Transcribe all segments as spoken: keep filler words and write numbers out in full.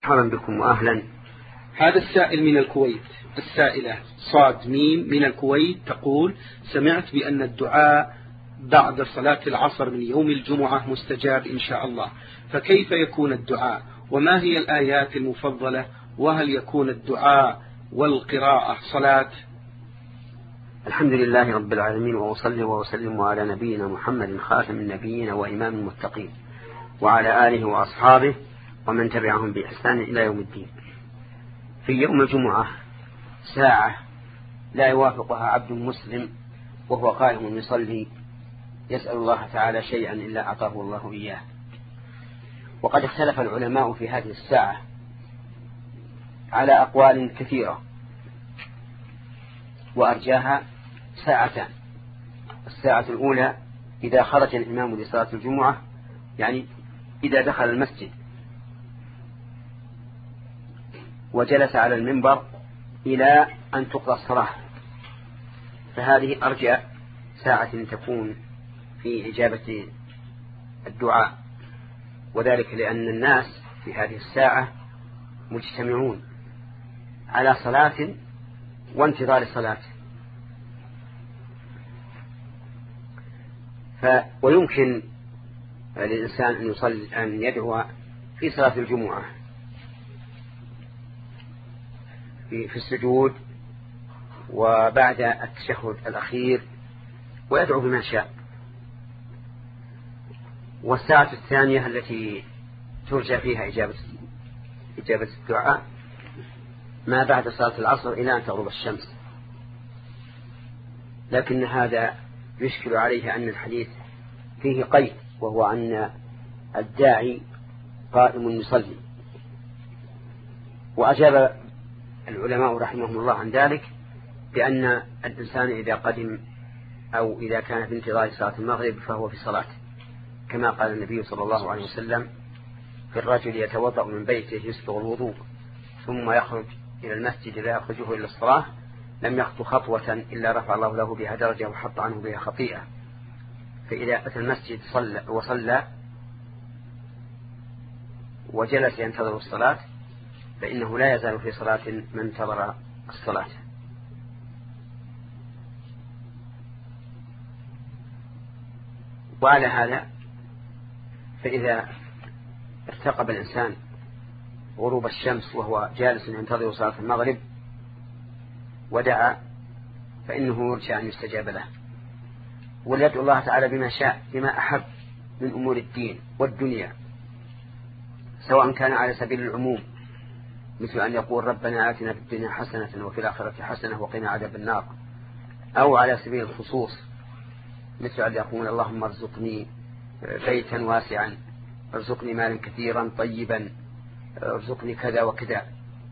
مرحبا بكم وأهلا. هذا السائل من الكويت، السائلة صاد ميم من الكويت تقول: سمعت بأن الدعاء بعد صلاة العصر من يوم الجمعة مستجاب إن شاء الله، فكيف يكون الدعاء؟ وما هي الآيات المفضلة؟ وهل يكون الدعاء والقراءة صلاة؟ الحمد لله رب العالمين، وأصلي وأسلم على نبينا محمد خاتم النبيين وإمام المتقين وعلى آله وأصحابه ومن تبعهم بإحسان إلى يوم الدين. في يوم الجمعة ساعة لا يوافقها عبد مسلم وهو قائم يصلي يسأل الله تعالى شيئا إلا أعطاه الله إياه. وقد اختلف العلماء في هذه الساعة على أقوال كثيرة، وأرجاها ساعتان. الساعة الأولى إذا خرج الإمام لصلاة الجمعة، يعني إذا دخل المسجد وجلس على المنبر إلى أن تقضى الصلاة، فهذه أرجى ساعة تكون في إجابة الدعاء، وذلك لأن الناس في هذه الساعة مجتمعون على صلاة وانتظار الصلاة. ف ويمكن للإنسان أن يصلي أن يدعو في صلاة الجمعة في السجود وبعد التشهد الأخير، ويدعو بما شاء. والساعة الثانية التي ترجى فيها إجابة إجابة الدعاء ما بعد صلاة العصر إلى أن تغرب الشمس، لكن هذا يشكل عليه أن الحديث فيه قيد، وهو أن الداعي قائم يصلي. وأجاب العلماء رحمهم الله عن ذلك بأن الإنسان إذا قدم أو إذا كان في انتظار صلاة المغرب فهو في صلاة، كما قال النبي صلى الله عليه وسلم: في الرجل يتوضأ من بيته يسبغ الوضوء ثم يخرج إلى المسجد لا يخرجه إلى الصلاة لم يخطو خطوة إلا رفع الله له بها درجة وحط عنه بها خطيئة. فإذا أتى المسجد صلى وصلى وجلس ينتظر الصلاة فإنه لا يزال في صلاة من انتظر الصلاة. وعلى هذا فإذا ارتقب الإنسان غروب الشمس وهو جالس ينتظر صلاة المغرب ودعا فإنه يرجى أن يستجاب له، وليدعو الله تعالى بما شاء بما أحب من أمور الدين والدنيا، سواء كان على سبيل العموم مثل أن يقول: ربنا آتنا في الدنيا حسنة وفي الآخرة حسنة وقنا عذاب النار، أو على سبيل الخصوص مثل أن يقول: اللهم ارزقني بيتا واسعا، ارزقني مالا كثيرا طيبا، ارزقني كذا وكذا،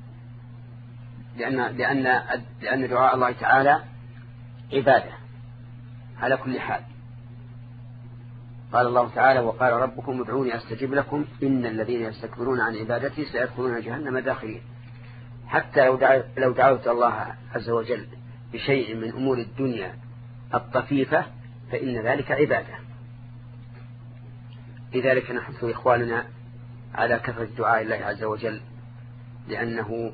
لأن, لأن, لأن دعاء الله تعالى عبادة على كل حال. قال الله تعالى: وقال ربكم ادعوني أستجب لكم إن الذين يستكبرون عن عبادتي سيدخلون جهنم داخلين. حتى لو دعوت, لو دعوت الله عز وجل بشيء من أمور الدنيا الطفيفة فإن ذلك عبادة. لذلك نحث إخواننا على كثرة دعاء الله عز وجل، لأنه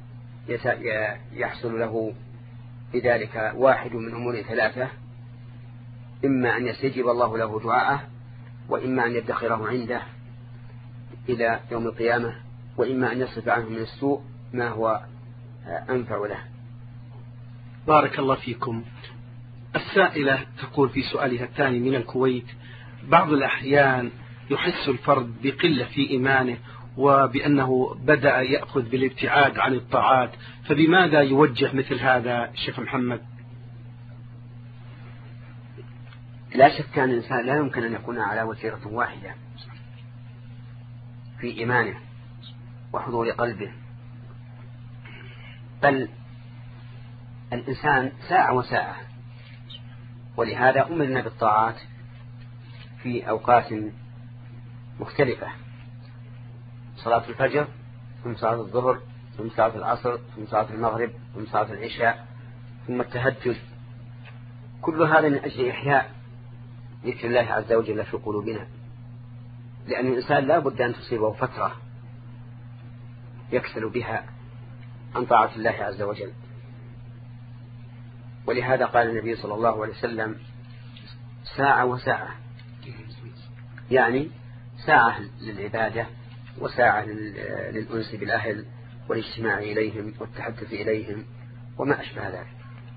يحصل له بذلك واحد من أمور ثلاثة: إما أن يستجيب الله له دعاءه، وإما أن يدخره عنده إلى يوم القيامة، وإما أن يصرف عنه من السوء ما هو أنفع له. بارك الله فيكم. السائلة تقول في سؤالها الثاني من الكويت: بعض الأحيان يحس الفرد بقلة في إيمانه وبأنه بدأ يأخذ بالابتعاد عن الطاعات، فبماذا يوجه مثل هذا شيخ محمد؟ لا شك أن الإنسان لا يمكن أن يكون على وتيرة واحدة في إيمانه وحضور قلبه، بل الإنسان ساعة وساعة. ولهذا أمرنا بالطاعات في أوقات مختلفة: صلاة الفجر، ثم صلاة الظهر، ثم صلاة العصر، ثم صلاة المغرب، ثم صلاة العشاء، ثم التهجد. كل هذا من أجل إحياء ذكر الله عز وجل في قلوبنا، لأن الإنسان لا بد أن تصيبه فترة يكسل بها عن طاعة الله عز وجل. ولهذا قال النبي صلى الله عليه وسلم ساعة وساعة، يعني ساعة للعبادة وساعة للأنس بالأهل والاجتماع إليهم والتحدث إليهم وما أشبه ذلك.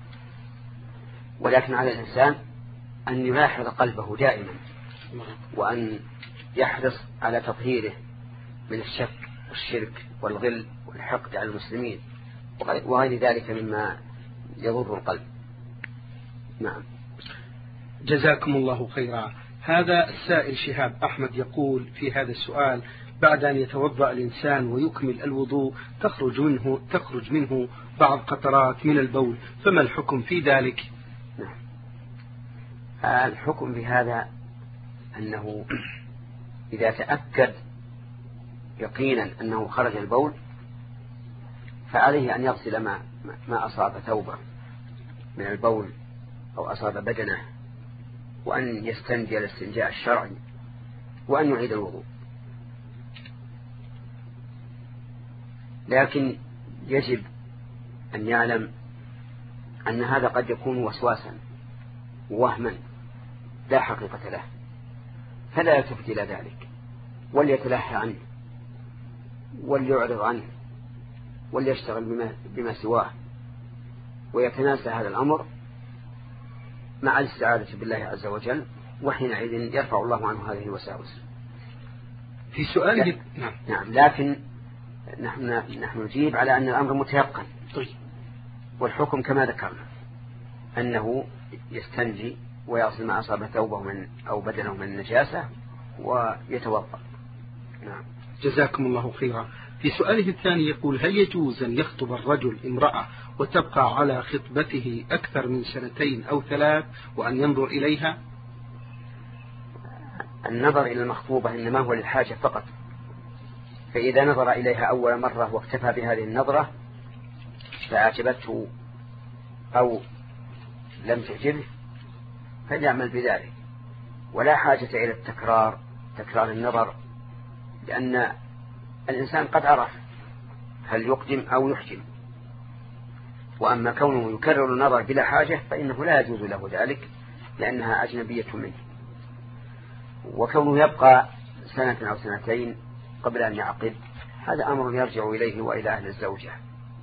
ولكن على الإنسان أن يلاحظ قلبه دائما، وأن يحرص على تطهيره من الشك والشرك والغل والحقد على المسلمين وغير ذلك مما يضر القلب. نعم. جزاكم الله خيرا. هذا السائل شهاب أحمد يقول في هذا السؤال: بعد أن يتوضأ الإنسان ويكمل الوضوء تخرج منه تخرج منه بعض قطرات من البول، فما الحكم في ذلك؟ نعم. الحكم في هذا أنه إذا تأكد يقينا أنه خرج البول فعليه أن يغسل ما, ما أصاب ثوبه من البول أو أصاب بدنه، وأن يستنجي الاستنجاء الشرعي، وأن يعيد الوضوء. لكن يجب أن يعلم أن هذا قد يكون وسواسا وهما لا حقيقة له، فلا يلتفت إلى ذلك، وليتلهى عنه وليعرض عنه وليشتغل بما, بما سواه، ويتناسى هذا الأمر مع الاستعاذة بالله عز وجل، وحينئذ يرفع الله عنه هذه الوساوس. في سؤال نعم. نعم. لكن نحن نحن نجيب على أن الأمر متيقن. طيب. والحكم كما ذكرنا أنه يستنجي ويغسل ما أصاب ثوبه من أو بدنه من النجاسة ويتوضأ. نعم. جزاكم الله خيرا. في سؤاله الثاني يقول: هل يجوز أن يخطب الرجل امرأة وتبقى على خطبته أكثر من سنتين أو ثلاث وأن ينظر إليها؟ النظر إلى المخطوبة إنما هو للحاجة فقط، فإذا نظر إليها أول مرة واكتفى بهذه النظرة فأعجبته أو لم تعجبه فليعمل بذلك، ولا حاجة إلى التكرار تكرار النظر، لأن الإنسان قد عرف هل يقدم أو يحجم. وأما كونه يكرر النظر بلا حاجة فإنه لا يجوز له ذلك، لأنها أجنبية منه. وكونه يبقى سنة أو سنتين قبل أن يعقد هذا أمر يرجع إليه وإلى أهل الزوجة.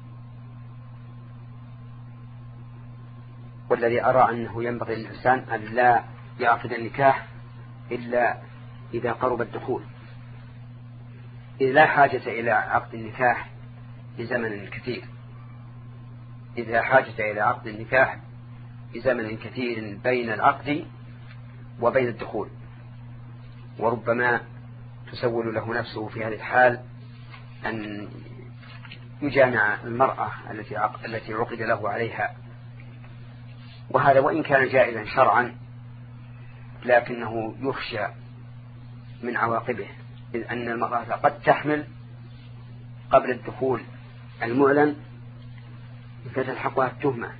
والذي أرى أنه ينبغي للإنسان أن لا يعقد النكاح إلا إذا قرب الدخول، إذ لا حاجة إلى عقد النكاح بزمن كثير إذ لا حاجة إلى عقد النكاح بزمن كثير بين العقد وبين الدخول، وربما تسول له نفسه في هذه الحال أن يجامع المرأة التي التي عقد له عليها. وهذا وإن كان جائزا شرعا لكنه يخشى من عواقبه، إذ أن المرأة قد تحمل قبل الدخول المعلن فتلحقها التهمة.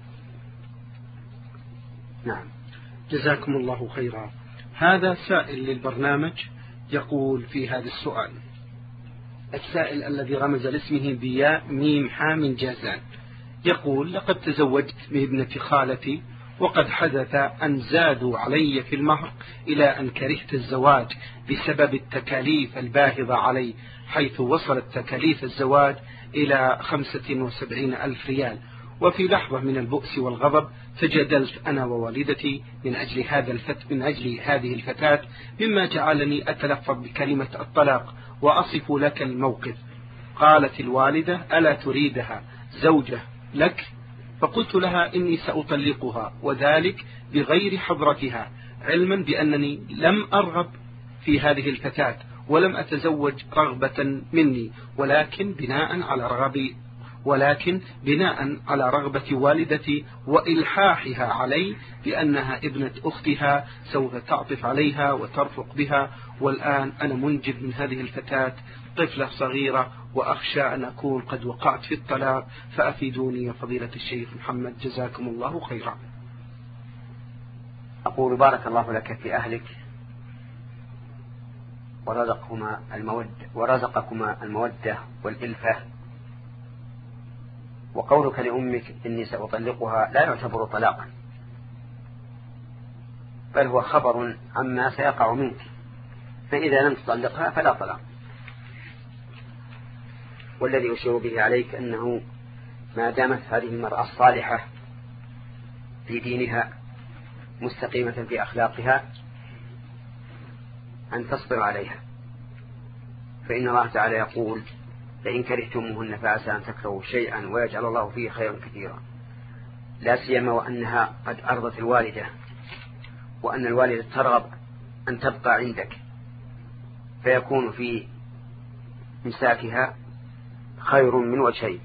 نعم. جزاكم الله خيرا. هذا سائل للبرنامج يقول في هذا السؤال: السائل الذي رمز لاسمه بياء ميم حام جازان يقول: لقد تزوجت من ابنة خالتي، وقد حدث أن زادوا علي في المهر إلى أن كرهت الزواج بسبب التكاليف الباهظة علي، حيث وصلت تكاليف الزواج إلى خمسة وسبعين ألف ريال. وفي لحظة من البؤس والغضب تجادلت أنا ووالدتي من أجل هذا الفت من أجل هذه الفتاة، مما جعلني أتلفظ بكلمة الطلاق وأصف لك الموقف. قالت الوالدة: ألا تريدها زوجة لك؟ فقلت لها: إني سأطلقها، وذلك بغير حضرتها، علما بأنني لم أرغب في هذه الفتاة ولم أتزوج رغبة مني، ولكن بناء على رغبي ولكن بناء على رغبة والدتي وإلحاحها علي بأنها ابنة أختها سوف تعطف عليها وترفق بها. والآن أنا منجب من هذه الفتاة طفلة صغيرة، وأخشى أن أكون قد وقعت في الطلاق، فأفيدوني يا فضيلة الشيخ محمد، جزاكم الله خيرا. أقول: بارك الله لك في أهلك ورزقهما المودة ورزقكما المودة والإلفة. وقولك لأمك إني سأطلقها لا يعتبر طلاقا، بل هو خبر عما سيقع منك، فإذا لم تطلقها فلا طلاق. والذي أشير به عليك أنه ما دامت هذه المرأة الصالحة في دينها مستقيمة في أخلاقها أن تصبر عليها، فإن الله تعالى يقول لئن كرهتموهن فعسى أن تكرهوا شيئا ويجعل الله فيه خيرا كثيرا، لا سيما وأنها قد أرضت الوالدة، وأن الوالدة ترغب أن تبقى عندك، فيكون في إمساكها خير من وجهين: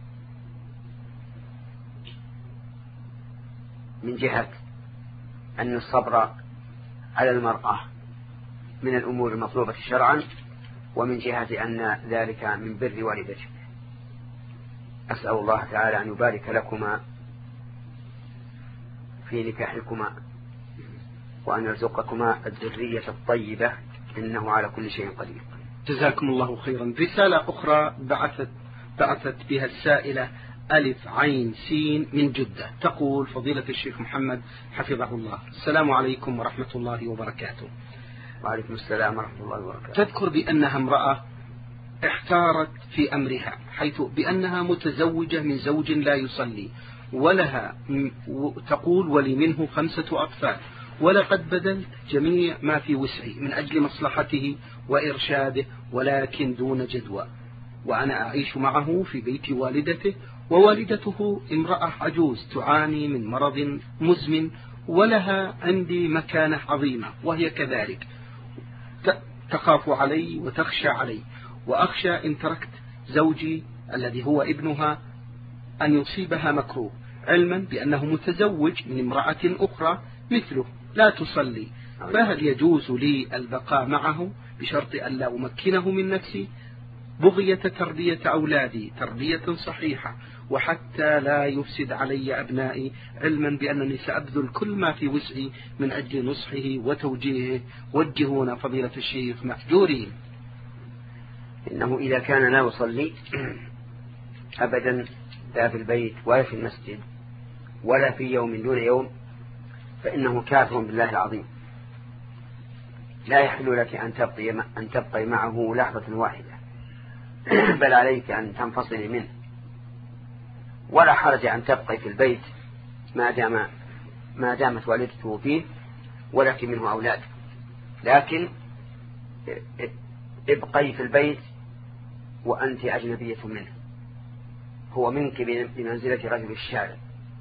من جهة أن الصبر على المرأة من الأمور المطلوبة شرعا، ومن جهة أن ذلك من بر والدتك. أسأل الله تعالى أن يبارك لكما في نكاحكما، وأن يرزقكما الذرية الطيبة، إنه على كل شيء قدير. جزاكم الله خيرا. رسالة أخرى بعثت بعثت بها السائلة ألف عين سين من جدة، تقول: فضيلة الشيخ محمد حفظه الله، السلام عليكم ورحمة الله وبركاته. وعليكم السلام ورحمة الله وبركاته. تذكر بأنها امرأة احتارت في أمرها، حيث بأنها متزوجة من زوج لا يصلي، ولها تقول ولي منه خمسة أطفال، ولقد بذلت جميع ما في وسعي من أجل مصلحته وإرشاده، ولكن دون جدوى، وأنا أعيش معه في بيت والدته، ووالدته امرأة عجوز تعاني من مرض مزمن، ولها عندي مكانة عظيمة، وهي كذلك تخاف علي وتخشى علي، وأخشى إن تركت زوجي الذي هو ابنها أن يصيبها مكروه، علما بأنه متزوج من امرأة أخرى مثله لا تصلي، فهل يجوز لي البقاء معه بشرط أن لا أمكنه من نفسي، بغية تربية أولادي تربية صحيحة، وحتى لا يفسد علي أبنائي، علما بأنني سأبذل كل ما في وسعي من أجل نصحه وتوجيهه، وجهونا فضيلة الشيخ مأجورين. إنه إذا كان لا يصلي أبدا، لا في البيت ولا في المسجد ولا في يوم دون يوم، فإنه كافر بالله العظيم، لا يحل لك أن تبقي أن تبقي معه لحظة واحدة، بل عليك أن تنفصلي منه. ولا حرج أن تبقي في البيت ما دام ما دامت والدته فيه ولك منه أولاد، لكن ابقي في البيت وأنت أجنبية منه، هو منك بمنزلة رجل الشارع،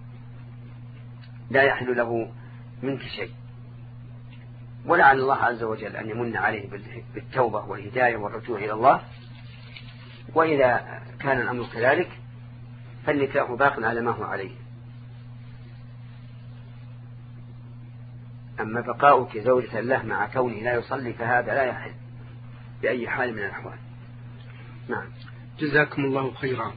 لا يحل له منك شيء. ولعل الله عز وجل أن يمن عليه بالتوبة والهداية والرجوع إلى الله، وإذا كان الأمر كذلك فالنكاح باق على ما هو عليه. أما بقاؤك زوجة له مع كونه لا يصلي فهذا لا يحل بأي حال من الأحوال. نعم. جزاكم الله خيرا.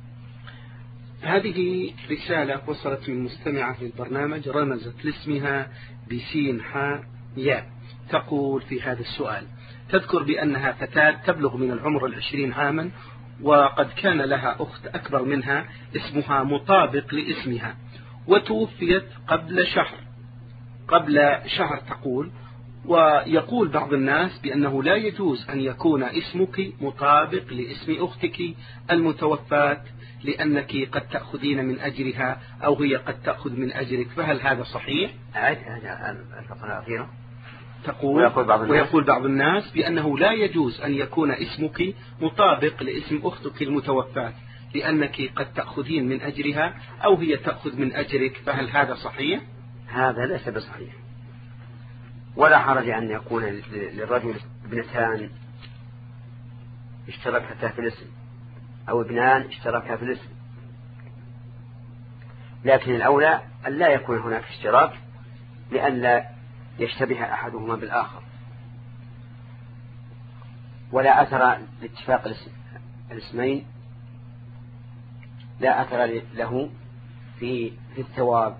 هذه رسالة وصلت من مستمعة للبرنامج، رمزت لاسمها بسين حاء ياء، تقول في هذا السؤال: تذكر بأنها فتاة تبلغ من العمر العشرين عاما، وقد كان لها أخت أكبر منها اسمها مطابق لاسمها، وتوفيت قبل شهر قبل شهر تقول، ويقول بعض الناس بأنه لا يجوز أن يكون اسمك مطابق لاسم أختك المتوفاة، لأنك قد تأخذين من أجرها أو هي قد تأخذ من أجرك، فهل هذا صحيح؟ الفقرة الأخيرة تقول ويقول بعض, ويقول بعض الناس بأنه لا يجوز أن يكون اسمك مطابق لاسم أختك المتوفاة، لأنك قد تأخذين من أجرها أو هي تأخذ من أجرك، فهل هذا صحيح؟ هذا ليس بصحيح، ولا حرج أن يكون للرجل ابنتان اشتركتا في الاسم أو ابنان اشتركا في الاسم، لكن الأولى أن لا يكون هناك اشتراك لئلا يشتبه أحدهما بالآخر، ولا أثر لاتفاق الاسمين، لا أثر له في في الثواب،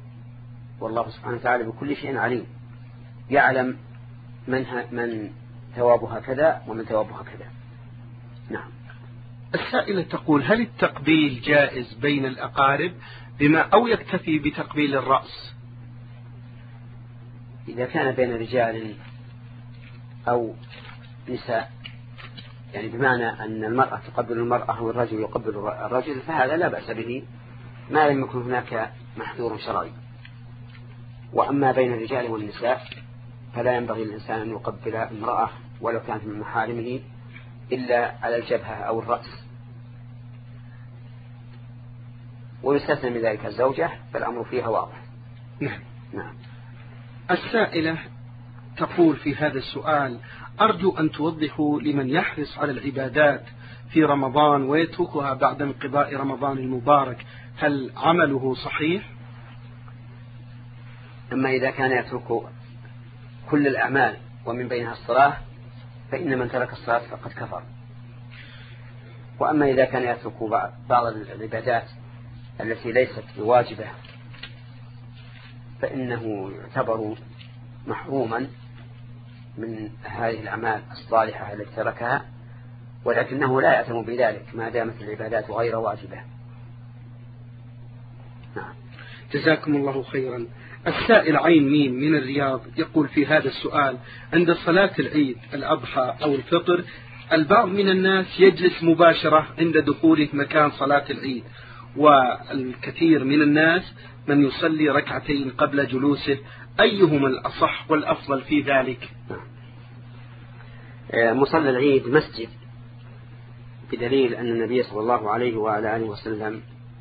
والله سبحانه وتعالى بكل شيء عليم، يعلم من من ثوابها كذا ومن ثوابها كذا. نعم. السائلة تقول: هل التقبيل جائز بين الأقارب بما أو يكتفي بتقبيل الرأس؟ إذا كان بين رجال أو نساء، يعني بمعنى أن المرأة تقبل المرأة والرجل يقبل الرجل، فهذا لا بأس به ما لم يكن هناك محذور شرعي. وأما بين الرجال والنساء فلا ينبغي للإنسان أن يقبل امرأة ولو كانت من محارمه إلا على الجبهة أو الرأس، ويستثنى من ذلك الزوجة، فالأمر فيها واضح. نعم. نعم. السائلة تقول في هذا السؤال: أرجو أن توضحوا لمن يحرص على العبادات في رمضان ويتركها بعد انقضاء رمضان المبارك، هل عمله صحيح؟ أما إذا كان يترك كل الأعمال ومن بينها الصلاة فإن من ترك الصلاة فقد كفر. وأما إذا كان يترك بعض العبادات التي ليست بواجبة فإنه يعتبر محروما من هذه الأعمال الصالحة التي تركها، ولكنه لا يأثم بذلك ما دامت العبادات غير واجبة. نعم. جزاكم الله خيرا. السائل عين ميم من الرياض يقول في هذا السؤال: عند صلاة العيد الأضحى أو الفطر البعض من الناس يجلس مباشرة عند دخوله مكان صلاة العيد، والكثير من الناس من يصلي ركعتين قبل جلوسه، أيهما الأصح والأفضل في ذلك؟ مصلى العيد مسجد، بدليل أن النبي صلى الله عليه وعلى آله وسلم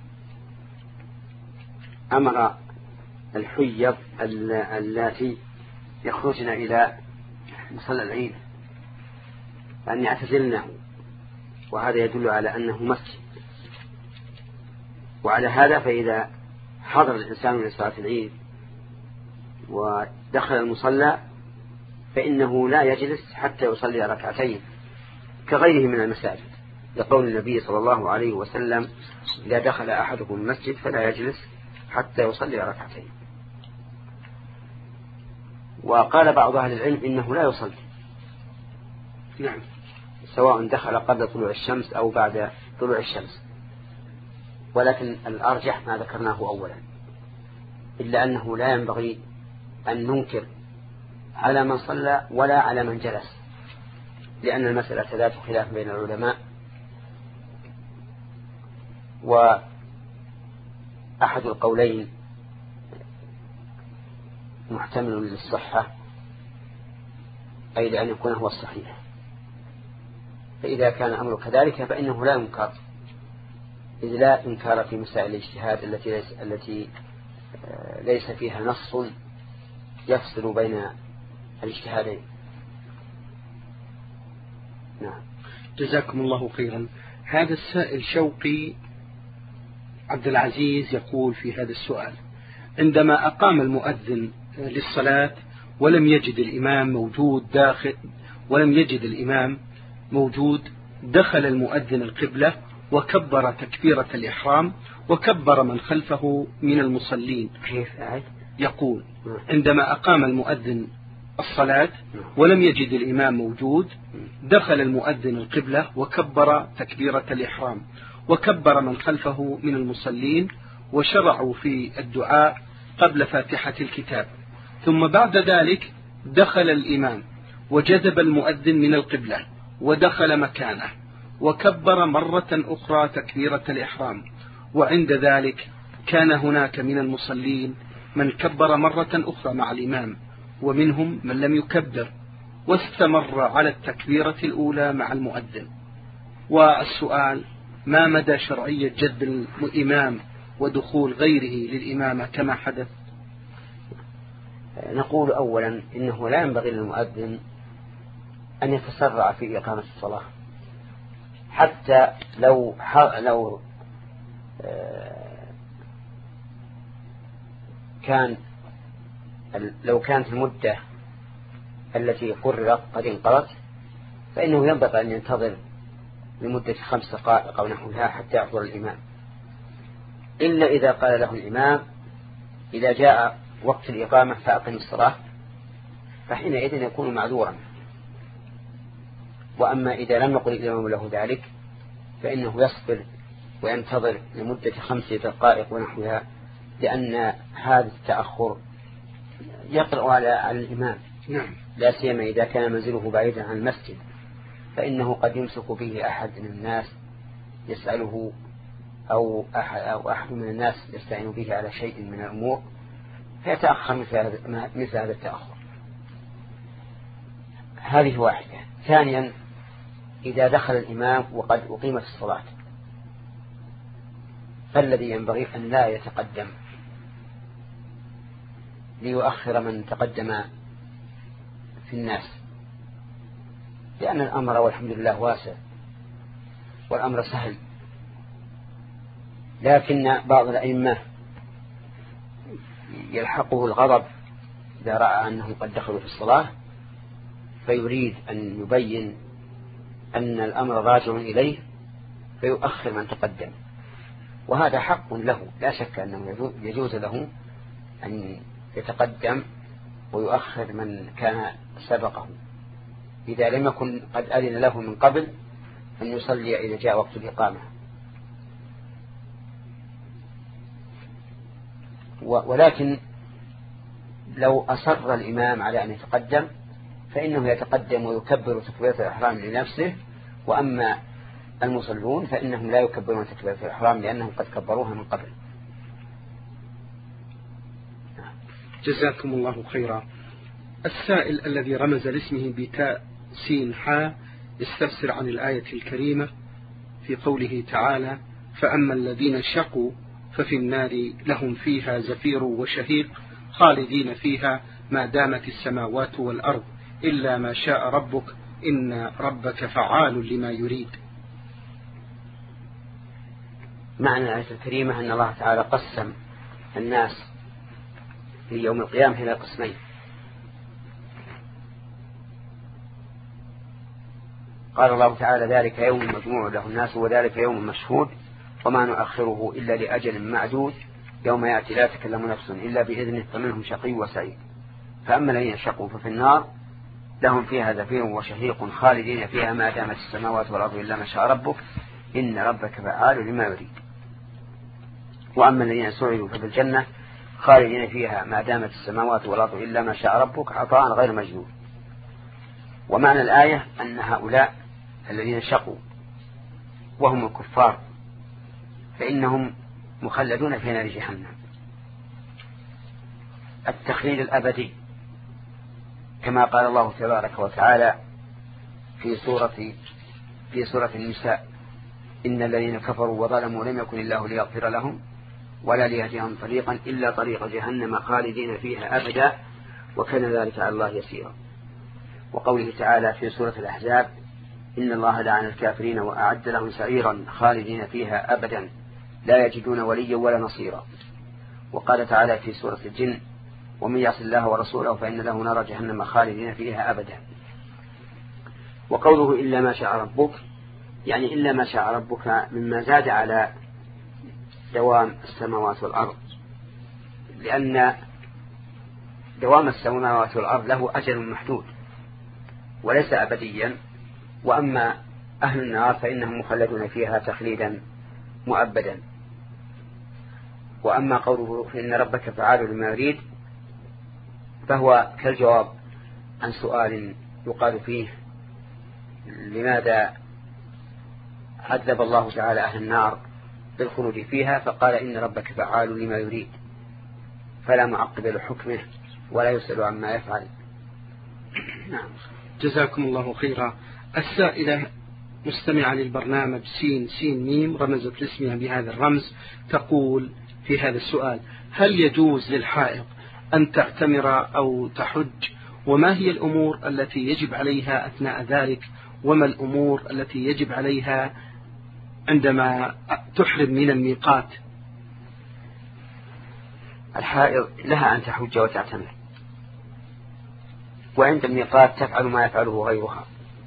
أمر الحيض اللاتي يخرجن إلى مصلى العيد أن يعتزلنه، وهذا يدل على أنه مسجد. وعلى هذا فإذا حضر الإنسان لصلاة العيد ودخل المصلى فإنه لا يجلس حتى يصلي ركعتين كغيره من المساجد، لقول النبي صلى الله عليه وسلم: إذا دخل أحدكم المسجد فلا يجلس حتى يصلي ركعتين. وقال بعض أهل العلم إنه لا يصلي، نعم، سواء دخل قبل طلوع الشمس أو بعد طلوع الشمس، ولكن الأرجح ما ذكرناه أولا، إلا أنه لا ينبغي أن ننكر على من صلى ولا على من جلس، لأن المسألة ذات خلاف بين العلماء، وأحد القولين محتمل للصحة، أي لأن يكون هو الصحيح. فإذا كان أمر كذلك فإنه لا ينكر، إذ لا إنكار في مسائل الاجتهاد التي ليس, التي ليس فيها نص يفصل بين الاجتهادين. نعم. جزاكم الله خيرا. هذا السائل شوقي عبد العزيز يقول في هذا السؤال: عندما أقام المؤذن للصلاة ولم يجد الإمام موجود داخل ولم يجد الإمام موجود دخل المؤذن القبلة وكبر تكبيرة الإحرام وكبر من خلفه من المصلين. كيف أعد؟ يقول: عندما أقام المؤذن الصلاة ولم يجد الإمام موجود دخل المؤذن القبلة وكبر تكبيرة الإحرام وكبر من خلفه من المصلين، وشرعوا في الدعاء قبل فاتحة الكتاب، ثم بعد ذلك دخل الإمام وجذب المؤذن من القبلة ودخل مكانه وكبر مرة أخرى تكبيرة الإحرام، وعند ذلك كان هناك من المصلين من كبر مرة أخرى مع الإمام ومنهم من لم يكبر واستمر على التكبيرة الأولى مع المؤذن. والسؤال: ما مدى شرعية جذب الإمام ودخول غيره للإمامة كما حدث؟ نقول أولا إنه لا ينبغي للمؤذن أن يتسرع في إقامة الصلاة، حتى لو لو كان لو كانت المدة التي قررت قد انقضت فإنه ينبغي أن ينتظر لمدة خمس دقائق أو نحوها حتى يحضر الإمام، إلا إذا قال له الإمام: إذا جاء وقت الإقامة فأقم الصلاة، فحينئذ يكون معذورا. وأما إذا لم يقل الإمام له ذلك فإنه يصبر وينتظر لمدة خمس دقائق ونحوها، لأن هذا التأخر يقرأ على الإمام، نعم، لا سيما إذا كان منزله بعيدا عن المسجد، فإنه قد يمسك به أحد من الناس يسأله أو أحد, أو أحد من الناس يستعين به على شيء من الأمور فيتأخر مثل هذا, مثل هذا التأخر. هذه واحدة. ثانيا، إذا دخل الإمام وقد أقيمت الصلاة فالذي ينبغي أن لا يتقدم ليؤخر من تقدم في الناس، لأن الأمر والحمد لله واسع والأمر سهل. لكن بعض الأئمة يلحقه الغضب إذا رأى أنهم قد دخلوا في الصلاة فيريد أن يبين أن الأمر راجع إليه فيؤخر من تقدم، وهذا حق له لا شك أنه يجوز له أن يتقدم ويؤخر من كان سبقه إذا لم يكن قد أذن له من قبل أن يصلي إذا جاء وقت الإقامة. ولكن لو أصر الإمام على أن يتقدم فإنه يتقدم ويكبر تكبيرة الإحرام لنفسه، وأما المصلون فإنهم لا يكبرون تكبيرة الإحرام لأنهم قد كبروها من قبل. جزاكم الله خيرا. السائل الذي رمز لاسمه بتاء سين حاء يستفسر عن الآية الكريمة في قوله تعالى: فأما الذين شقوا ففي النار لهم فيها زفير وشهيق خالدين فيها ما دامت السماوات والأرض إلا ما شاء ربك إن ربك فعال لما يريد. معنى الآية الكريمة أن الله تعالى قسم الناس في يوم القيامة إلى قسمين: قال الله تعالى: ذلك يوم مجموع له الناس وذلك يوم مشهود وما نؤخره إلا لأجل معدود يوم يأتي لا تكلم نفس إلا بإذنه فمنهم شقي وسعيد. فأما الذين شقوا ففي النار لهم فيها زفير وشهيق خالدين فيها ما دامت السماوات والأرض إلا ما شاء ربك إن ربك فعال لما يريد. وأما الذين سعدوا ففي الجنة خالدين فيها ما دامت السماوات والأرض إلا ما شاء ربك عطاء غير مجدود. ومعنى الآية أن هؤلاء الذين شقوا وهم الكفار فإنهم مخلدون في نار جهنم التخليد الأبدي، كما قال الله تبارك وتعالى في سورة في سورة النساء: إن الذين كفروا وظلموا لم يكن الله ليغفر لهم ولا ليهديهم طريقا إلا طريق جهنم خالدين فيها أبدا وكان ذلك على الله يسيرا. وقوله تعالى في سورة الأحزاب: إن الله لعن الكافرين وأعد لهم سعيرا خالدين فيها أبدا لا يجدون وليا ولا نصيرا. وقال تعالى في سورة الجن: ومن يعص الله ورسوله فإن له نار جهنم خالدين فيها أبدا. وقوله إلا ما شاء ربك يعني إلا ما شاء ربك مما زاد على دوام السماوات والأرض، لأن دوام السماوات والأرض له أجل محدود وليس أبديا. وأما أهل النار فإنهم مخلدون فيها تخليدا مؤبدا. وأما قوله فإن ربك فعال لما يريد فهو كالجواب عن سؤال يقال فيه: لماذا عذب الله تعالى أهل النار بالخلود فيها؟ فقال: إن ربك فعال لما يريد فلا معقب لحكمه ولا يسأل عما يفعل. نعم. جزاكم الله خيرا. السائلة مستمعة للبرنامج سين سين ميم رمزت لاسمها بهذا الرمز تقول في هذا السؤال: هل يجوز للحائض أن تعتمر أو تحج؟ وما هي الأمور التي يجب عليها أثناء ذلك؟ وما الأمور التي يجب عليها عندما تحرم من الميقات؟ الحائض لها أن تحج وتعتمر، وعند الميقات تفعل ما يفعله غيرها: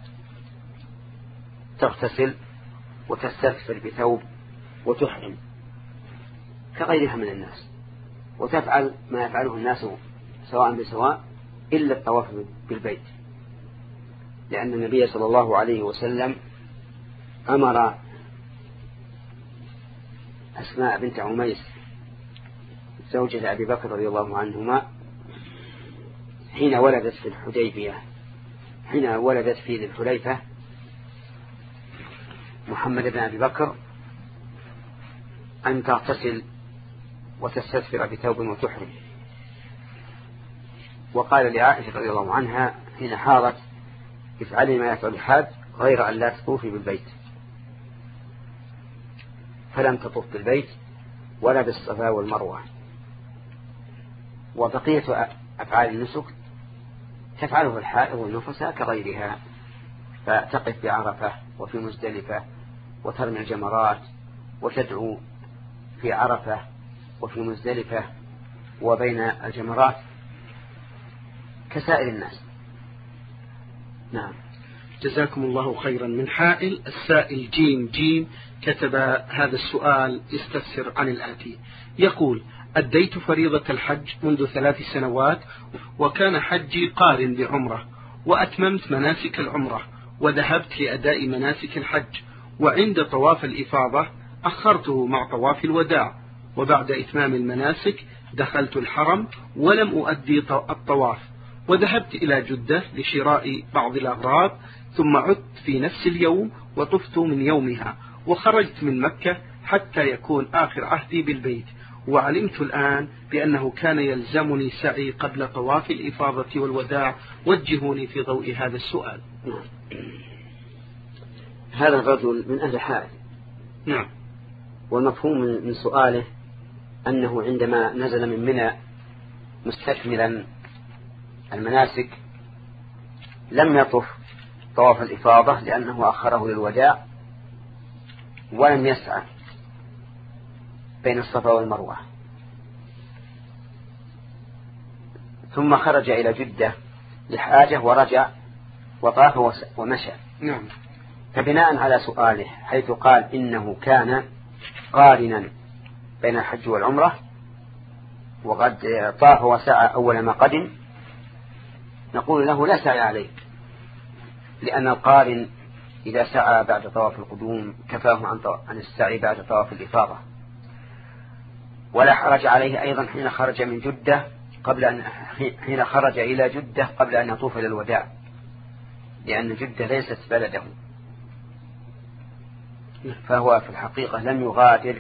تغتسل وتستغفر بثوب وتحرم كغيرها من الناس، وتفعل ما يفعله الناس سواء بسواء إلا الطواف بالبيت. لأن النبي صلى الله عليه وسلم أمر أسماء بنت عميس زوجة أبي بكر رضي الله عنهما حين ولدت في الحديبية حين ولدت في ذي الحليفة محمد بن أبي بكر أن تغتسل وتستثفر بثوب وتحرم. وقال لعائشة رضي الله عنها حين حاضت افعلي ما يفعل الحاج غير أن لا تطوفي بالبيت، فلم تطوف بالبيت ولا بالصفا والمروة. وبقية أفعال النسك تفعله الحائض والنفساء كغيرها، فتقف بعرفة وفي مزدلفة وترمي الجمرات وتدعو في عرفة وفي مزدلفة وبين الجمرات كسائر الناس. نعم. جزاكم الله خيرا. من حائل السائل جيم جيم كتب هذا السؤال يستفسر عن الآتي، يقول: أديت فريضة الحج منذ ثلاث سنوات، وكان حجي قارن بعمرة، وأتممت مناسك العمرة وذهبت لأداء مناسك الحج، وعند طواف الإفاضة أخرته مع طواف الوداع، وبعد إتمام المناسك دخلت الحرم ولم أؤدي الطواف، وذهبت إلى جدة لشراء بعض الأغراض، ثم عدت في نفس اليوم وطفت من يومها، وخرجت من مكة حتى يكون آخر عهدي بالبيت، وعلمت الآن بأنه كان يلزمني سعي قبل طواف الإفاضة والوداع، وجهوني في ضوء هذا السؤال. هذا الرجل من أهل حائل. نعم. والمفهوم من سؤاله أنه عندما نزل من منى مستكملا المناسك لم يطف طواف الإفاضة لأنه أخره للوداع، ولم يسعى بين الصفا والمروة، ثم خرج إلى جدة لحاجة ورجع وطاف ومشى. نعم. فبناء على سؤاله حيث قال إنه كان قارنا بين الحج والعمرة وقد طاف وسعى أول ما قدم، نقول له لا سعي عليه، لأن القارن إذا سعى بعد طواف القدوم كفاه عن السعي بعد طواف الإفاضة. ولا حرج عليه أيضا حين خرج من جدة قبل أن حين خرج إلى جدة قبل أن يطوف إلى الوداع، لأن جدة ليست بلده، فهو في الحقيقة لم يغادر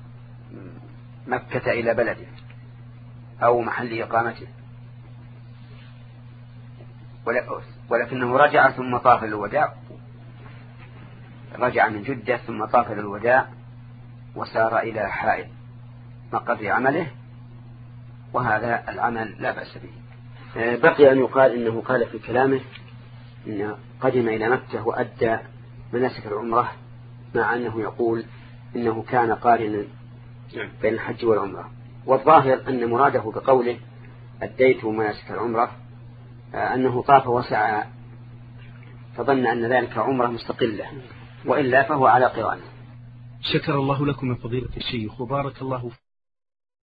مكة إلى بلده أو محل إقامته، ولكنه رجع ثم طاف الوداع، رجع من جدة ثم طاف الوداع وسار إلى حائل مقر عمله، وهذا العمل لا بأس به. بقي أن يقال إنه قال في كلامه إن قدم إلى مكة وأدى مناسك العمرة، مع أنه يقول إنه كان قارنا بين الحج والعمرة. والظاهر أن مراده بقوله أديت مناسك العمرة أنه طاف وسعى، فظن أن ذلك عمرة مستقلة، وإلا فهو على قرانه. شكر الله لكم يا فضيلة الشيخ وبارك الله